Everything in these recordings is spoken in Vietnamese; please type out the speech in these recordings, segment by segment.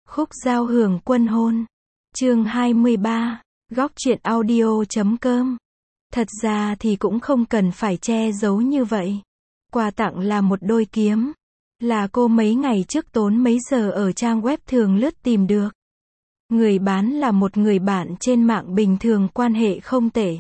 Khúc giao hưởng quân hôn. Chương 23. Góc truyện audio.com. Thật ra thì cũng không cần phải che giấu như vậy. Quà tặng là một đôi kiếm. Là cô mấy ngày trước tốn mấy giờ ở trang web thường lướt tìm được. Người bán là một người bạn trên mạng bình thường, quan hệ không tệ.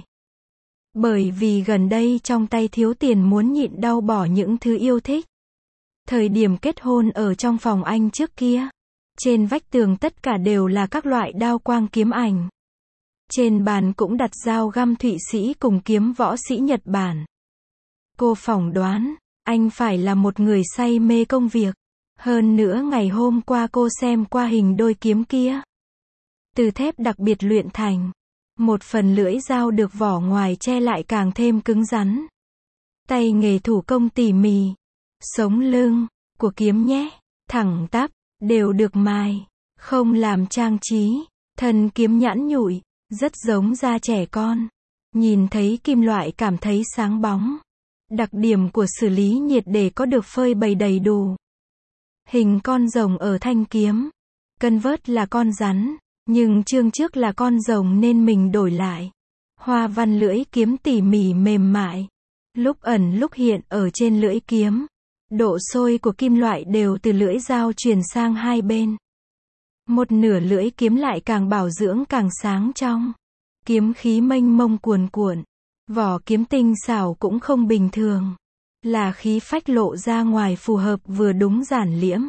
Bởi vì gần đây trong tay thiếu tiền muốn nhịn đau bỏ những thứ yêu thích. Thời điểm kết hôn ở trong phòng anh trước kia, trên vách tường tất cả đều là các loại đao quang kiếm ảnh. Trên bàn cũng đặt dao găm Thụy Sĩ cùng kiếm võ sĩ Nhật Bản. Cô phỏng đoán, anh phải là một người say mê công việc. Hơn nữa ngày hôm qua cô xem qua hình đôi kiếm kia. Từ thép đặc biệt luyện thành. Một phần lưỡi dao được vỏ ngoài che lại càng thêm cứng rắn. Tay nghề thủ công tỉ mỉ. Sống lưng của kiếm nhé, thẳng tắp, đều được mài, không làm trang trí. Thân kiếm nhẵn nhụi, rất giống da trẻ con. Nhìn thấy kim loại cảm thấy sáng bóng. Đặc điểm của xử lý nhiệt để có được phơi bày đầy đủ. Hình con rồng ở thanh kiếm. Cân vớt là con rắn, nhưng chương trước là con rồng nên mình đổi lại. Hoa văn lưỡi kiếm tỉ mỉ mềm mại. Lúc ẩn lúc hiện ở trên lưỡi kiếm. Độ sôi của kim loại đều từ lưỡi dao truyền sang hai bên. Một nửa lưỡi kiếm lại càng bảo dưỡng càng sáng trong. Kiếm khí mênh mông cuồn cuộn. Vỏ kiếm tinh xảo cũng không bình thường. Là khí phách lộ ra ngoài, phù hợp vừa đúng giản liễm.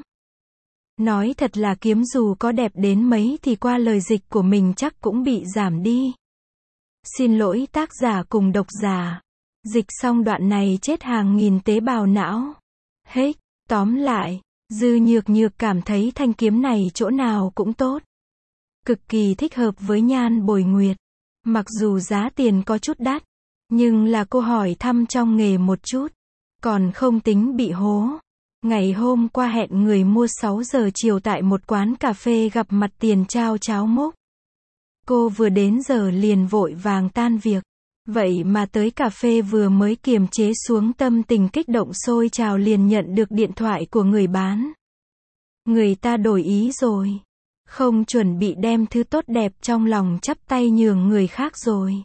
Nói thật là kiếm dù có đẹp đến mấy thì qua lời dịch của mình chắc cũng bị giảm đi. Xin lỗi tác giả cùng độc giả. Dịch xong đoạn này chết hàng nghìn tế bào não. Hết, tóm lại, Dư Nhược Nhược cảm thấy thanh kiếm này chỗ nào cũng tốt. Cực kỳ thích hợp với Nhan Bồi Nguyệt. Mặc dù giá tiền có chút đắt, nhưng là cô hỏi thăm trong nghề một chút. Còn không tính bị hố. Ngày hôm qua hẹn người mua 6 giờ chiều tại một quán cà phê gặp mặt tiền trao cháo múc. Cô vừa đến giờ liền vội vàng tan việc. Vậy mà tới cà phê vừa mới kiềm chế xuống tâm tình kích động sôi trào liền nhận được điện thoại của người bán. Người ta đổi ý rồi. Không chuẩn bị đem thứ tốt đẹp trong lòng chắp tay nhường người khác rồi.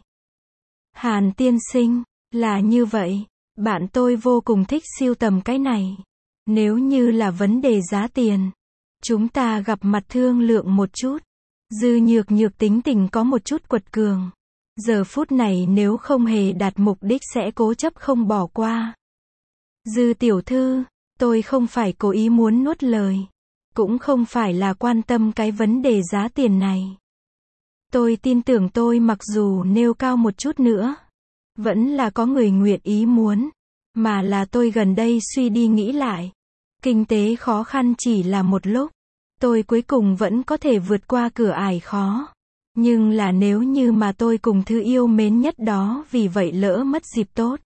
Hàn tiên sinh, là như vậy. Bạn tôi vô cùng thích sưu tầm cái này. Nếu như là vấn đề giá tiền, chúng ta gặp mặt thương lượng một chút. Dư Nhược Nhược tính tình có một chút quật cường. Giờ phút này nếu không hề đạt mục đích sẽ cố chấp không bỏ qua. Dư tiểu thư, tôi không phải cố ý muốn nuốt lời. Cũng không phải là quan tâm cái vấn đề giá tiền này. Tôi tin tưởng tôi mặc dù nêu cao một chút nữa, vẫn là có người nguyện ý muốn. Mà là tôi gần đây suy đi nghĩ lại. Kinh tế khó khăn chỉ là một lúc. Tôi cuối cùng vẫn có thể vượt qua cửa ải khó. Nhưng là nếu như mà tôi cùng thứ yêu mến nhất đó vì vậy lỡ mất dịp tốt.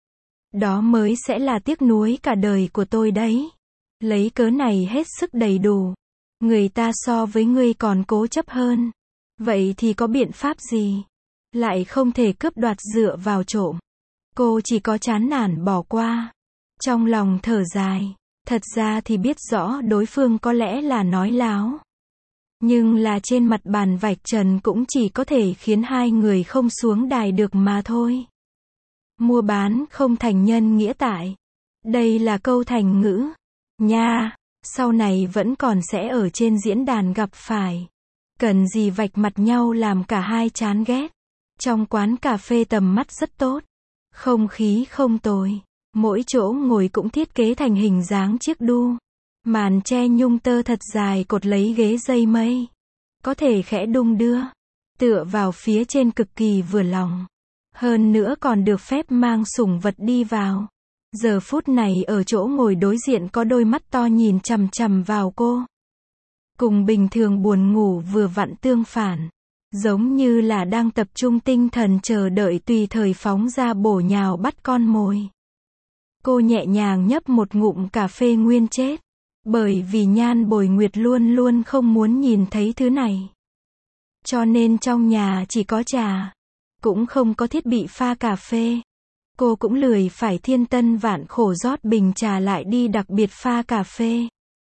Đó mới sẽ là tiếc nuối cả đời của tôi đấy. Lấy cớ này hết sức đầy đủ. Người ta so với ngươi còn cố chấp hơn. Vậy thì có biện pháp gì? Lại không thể cướp đoạt dựa vào trộm. Cô chỉ có chán nản bỏ qua. Trong lòng thở dài. Thật ra thì biết rõ đối phương có lẽ là nói láo. Nhưng là trên mặt bàn vạch trần cũng chỉ có thể khiến hai người không xuống đài được mà thôi. Mua bán không thành nhân nghĩa tại. Đây là câu thành ngữ. Nha, sau này vẫn còn sẽ ở trên diễn đàn gặp phải. Cần gì vạch mặt nhau làm cả hai chán ghét. Trong quán cà phê tầm mắt rất tốt. Không khí không tồi. Mỗi chỗ ngồi cũng thiết kế thành hình dáng chiếc đu. Màn che nhung tơ thật dài cột lấy ghế dây mây. Có thể khẽ đung đưa. Tựa vào phía trên cực kỳ vừa lòng. Hơn nữa còn được phép mang sủng vật đi vào. Giờ phút này ở chỗ ngồi đối diện có đôi mắt to nhìn chằm chằm vào cô. Cùng bình thường buồn ngủ vừa vặn tương phản. Giống như là đang tập trung tinh thần chờ đợi tùy thời phóng ra bổ nhào bắt con mồi. Cô nhẹ nhàng nhấp một ngụm cà phê nguyên chết. Bởi vì Nhan Bồi Nguyệt luôn luôn không muốn nhìn thấy thứ này. Cho nên trong nhà chỉ có trà. Cũng không có thiết bị pha cà phê. Cô cũng lười phải thiên tân vạn khổ rót bình trà lại đi đặc biệt pha cà phê.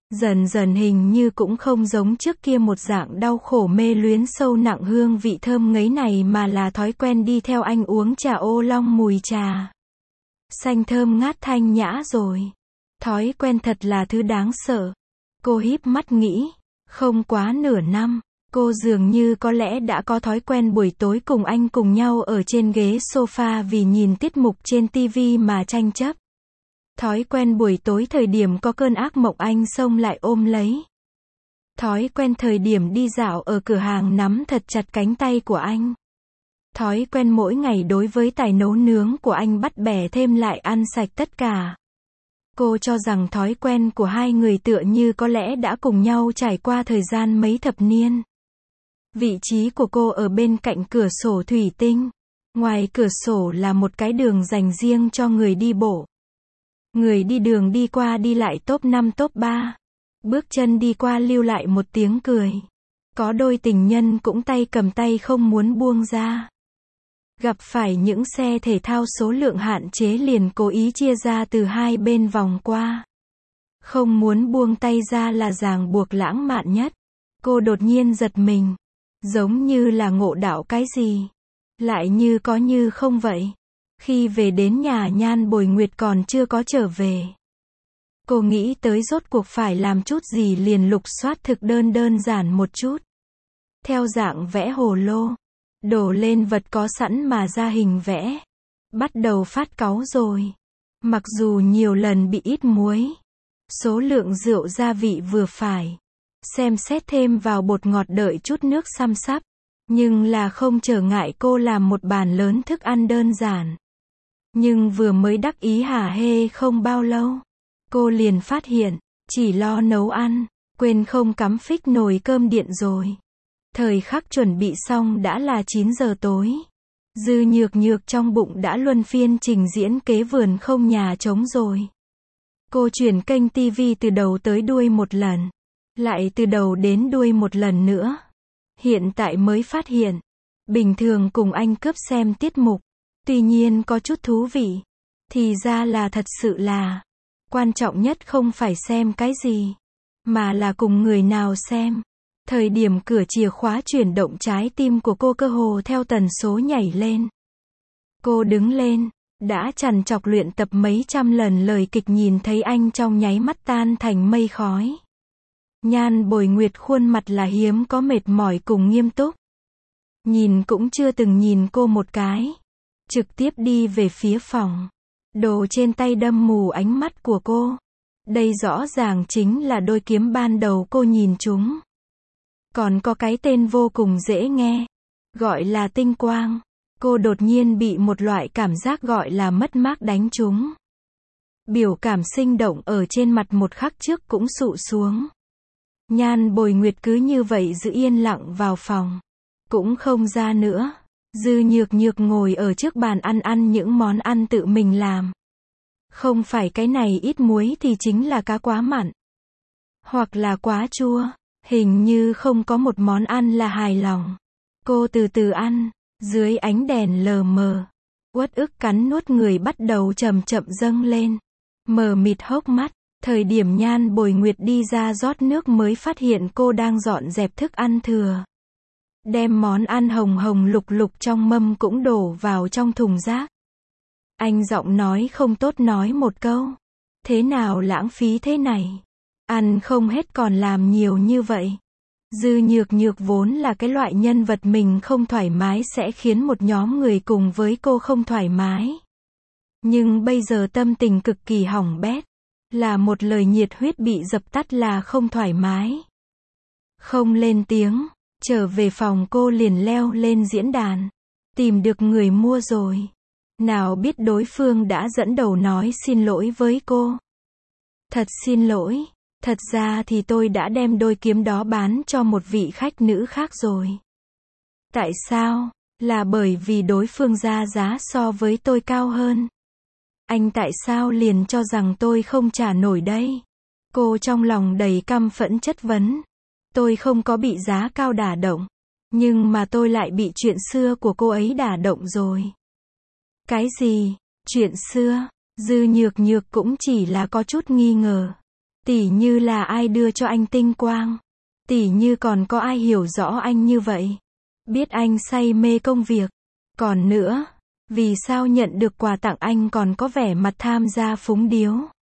Dần dần hình như cũng không giống trước kia một dạng đau khổ mê luyến sâu nặng hương vị thơm ngấy này mà là thói quen đi theo anh uống trà ô long mùi trà xanh thơm ngát thanh nhã rồi. Thói quen thật là thứ đáng sợ. Cô híp mắt nghĩ, không quá nửa năm, cô dường như có lẽ đã có thói quen buổi tối cùng anh cùng nhau ở trên ghế sofa vì nhìn tiết mục trên TV mà tranh chấp. Thói quen buổi tối thời điểm có cơn ác mộng anh xông lại ôm lấy. Thói quen thời điểm đi dạo ở cửa hàng nắm thật chặt cánh tay của anh. Thói quen mỗi ngày đối với tài nấu nướng của anh bắt bẻ thêm lại ăn sạch tất cả. Cô cho rằng thói quen của hai người tựa như có lẽ đã cùng nhau trải qua thời gian mấy thập niên. Vị trí của cô ở bên cạnh cửa sổ thủy tinh. Ngoài cửa sổ là một cái đường dành riêng cho người đi bộ. Người đi đường đi qua đi lại top 5 top 3. Bước chân đi qua lưu lại một tiếng cười. Có đôi tình nhân cũng tay cầm tay không muốn buông ra. Gặp phải những xe thể thao số lượng hạn chế liền cố ý chia ra từ hai bên vòng qua. Không muốn buông tay ra là ràng buộc lãng mạn nhất. Cô đột nhiên giật mình. Giống như là ngộ đạo cái gì. Lại như có như không vậy. Khi về đến nhà Nhan Bồi Nguyệt còn chưa có trở về. Cô nghĩ tới rốt cuộc phải làm chút gì liền lục soát thực đơn đơn giản một chút. Theo dạng vẽ hồ lô. Đổ lên vật có sẵn mà ra hình vẽ. Bắt đầu phát cáu rồi. Mặc dù nhiều lần bị ít muối. Số lượng rượu gia vị vừa phải. Xem xét thêm vào bột ngọt đợi chút nước xăm xắp. Nhưng là không trở ngại cô làm một bàn lớn thức ăn đơn giản. Nhưng vừa mới đắc ý hả hê không bao lâu. Cô liền phát hiện, chỉ lo nấu ăn, quên không cắm phích nồi cơm điện rồi. Thời khắc chuẩn bị xong đã là 9 giờ tối. Dư Nhược Nhược trong bụng đã luân phiên trình diễn kế vườn không nhà trống rồi. Cô chuyển kênh TV từ đầu tới đuôi một lần. Lại từ đầu đến đuôi một lần nữa. Hiện tại mới phát hiện. Bình thường cùng anh cướp xem tiết mục. Tuy nhiên có chút thú vị. Thì ra là thật sự là. Quan trọng nhất không phải xem cái gì. Mà là cùng người nào xem. Thời điểm cửa chìa khóa chuyển động trái tim của cô cơ hồ theo tần số nhảy lên. Cô đứng lên. Đã trằn trọc luyện tập mấy trăm lần lời kịch nhìn thấy anh trong nháy mắt tan thành mây khói. Nhan Bồi Nguyệt khuôn mặt là hiếm có mệt mỏi cùng nghiêm túc. Nhìn cũng chưa từng nhìn cô một cái. Trực tiếp đi về phía phòng. Đồ trên tay đâm mù ánh mắt của cô. Đây rõ ràng chính là đôi kiếm ban đầu cô nhìn chúng. Còn có cái tên vô cùng dễ nghe. Gọi là tinh quang. Cô đột nhiên bị một loại cảm giác gọi là mất mát đánh trúng. Biểu cảm sinh động ở trên mặt một khắc trước cũng sụ xuống. Nhan Bồi Nguyệt cứ như vậy giữ yên lặng vào phòng. Cũng không ra nữa. Dư Nhược Nhược ngồi ở trước bàn ăn những món ăn tự mình làm. Không phải cái này ít muối thì chính là cá quá mặn. Hoặc là quá chua. Hình như không có một món ăn là hài lòng. Cô từ từ ăn. Dưới ánh đèn lờ mờ. Uất ức cắn nuốt người bắt đầu chậm chậm dâng lên. Mờ mịt hốc mắt. Thời điểm Nhan Bồi Nguyệt đi ra rót nước mới phát hiện cô đang dọn dẹp thức ăn thừa. Đem món ăn hồng hồng lục lục trong mâm cũng đổ vào trong thùng rác. Anh giọng nói không tốt nói một câu. Thế nào lãng phí thế này? Ăn không hết còn làm nhiều như vậy. Dư Nhược Nhược vốn là cái loại nhân vật mình không thoải mái sẽ khiến một nhóm người cùng với cô không thoải mái. Nhưng bây giờ tâm tình cực kỳ hỏng bét. Là một lời nhiệt huyết bị dập tắt là không thoải mái. Không lên tiếng. Trở về phòng cô liền leo lên diễn đàn. Tìm được người mua rồi. Nào biết đối phương đã dẫn đầu nói xin lỗi với cô. Thật xin lỗi. Thật ra thì tôi đã đem đôi kiếm đó bán cho một vị khách nữ khác rồi. Tại sao? Là bởi vì đối phương ra giá so với tôi cao hơn. Anh tại sao liền cho rằng tôi không trả nổi đây? Cô trong lòng đầy căm phẫn chất vấn. Tôi không có bị giá cao đả động. Nhưng mà tôi lại bị chuyện xưa của cô ấy đả động rồi. Cái gì? Chuyện xưa? Dư Nhược Nhược cũng chỉ là có chút nghi ngờ. Tỉ như là ai đưa cho anh tinh quang. Tỉ như còn có ai hiểu rõ anh như vậy. Biết anh say mê công việc. Còn nữa, vì sao nhận được quà tặng anh còn có vẻ mặt tham gia phúng điếu.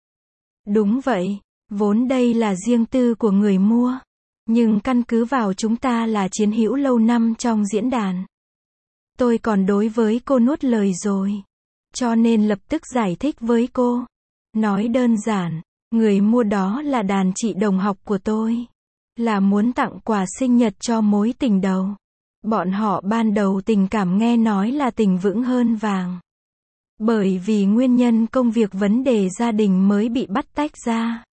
Đúng vậy, vốn đây là riêng tư của người mua. Nhưng căn cứ vào chúng ta là chiến hữu lâu năm trong diễn đàn. Tôi còn đối với cô nuốt lời rồi. Cho nên lập tức giải thích với cô. Nói đơn giản, người mua đó là đàn chị đồng học của tôi. Là muốn tặng quà sinh nhật cho mối tình đầu. Bọn họ ban đầu tình cảm nghe nói là tình vững hơn vàng. Bởi vì nguyên nhân công việc vấn đề gia đình mới bị bắt tách ra.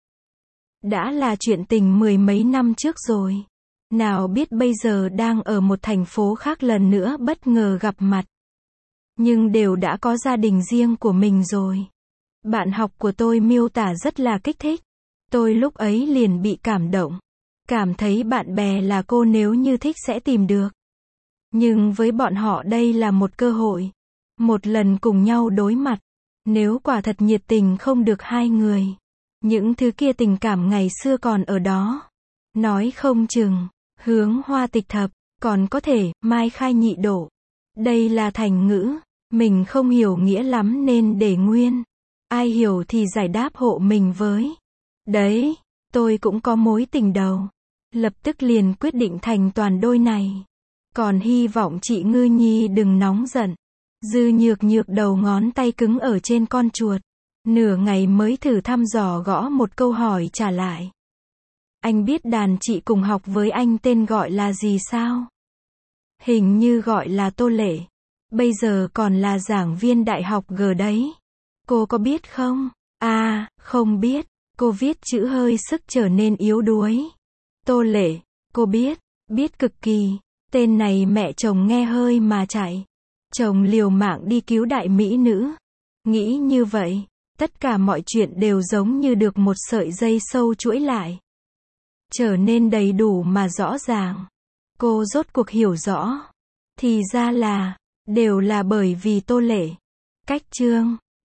Đã là chuyện tình mười mấy năm trước rồi. Nào biết bây giờ đang ở một thành phố khác lần nữa bất ngờ gặp mặt. Nhưng đều đã có gia đình riêng của mình rồi. Bạn học của tôi miêu tả rất là kích thích. Tôi lúc ấy liền bị cảm động. Cảm thấy bạn bè là cô nếu như thích sẽ tìm được. Nhưng với bọn họ đây là một cơ hội. Một lần cùng nhau đối mặt. Nếu quả thật nhiệt tình không được hai người. Những thứ kia tình cảm ngày xưa còn ở đó. Nói không chừng, hướng hoa tịch thập, còn có thể, mai khai nhị độ. Đây là thành ngữ. Mình không hiểu nghĩa lắm nên để nguyên. Ai hiểu thì giải đáp hộ mình với. Đấy, tôi cũng có mối tình đầu. Lập tức liền quyết định thành toàn đôi này. Còn hy vọng chị Ngư Nhi đừng nóng giận. Dư nhược nhược đầu ngón tay cứng ở trên con chuột. Nửa ngày mới thử thăm dò gõ một câu hỏi trả lại. Anh biết đàn chị cùng học với anh tên gọi là gì sao? Hình như gọi là Tô Lệ. Bây giờ còn là giảng viên đại học G đấy. Cô có biết không? À, không biết. Cô viết chữ hơi sức trở nên yếu đuối. Tô Lệ, cô biết, biết cực kỳ. Tên này mẹ chồng nghe hơi mà chạy. Chồng liều mạng đi cứu đại mỹ nữ. Nghĩ như vậy, tất cả mọi chuyện đều giống như được một sợi dây sâu chuỗi lại. Trở nên đầy đủ mà rõ ràng. Cô rốt cuộc hiểu rõ. Thì ra là, đều là bởi vì Tô Lệ. Cách chương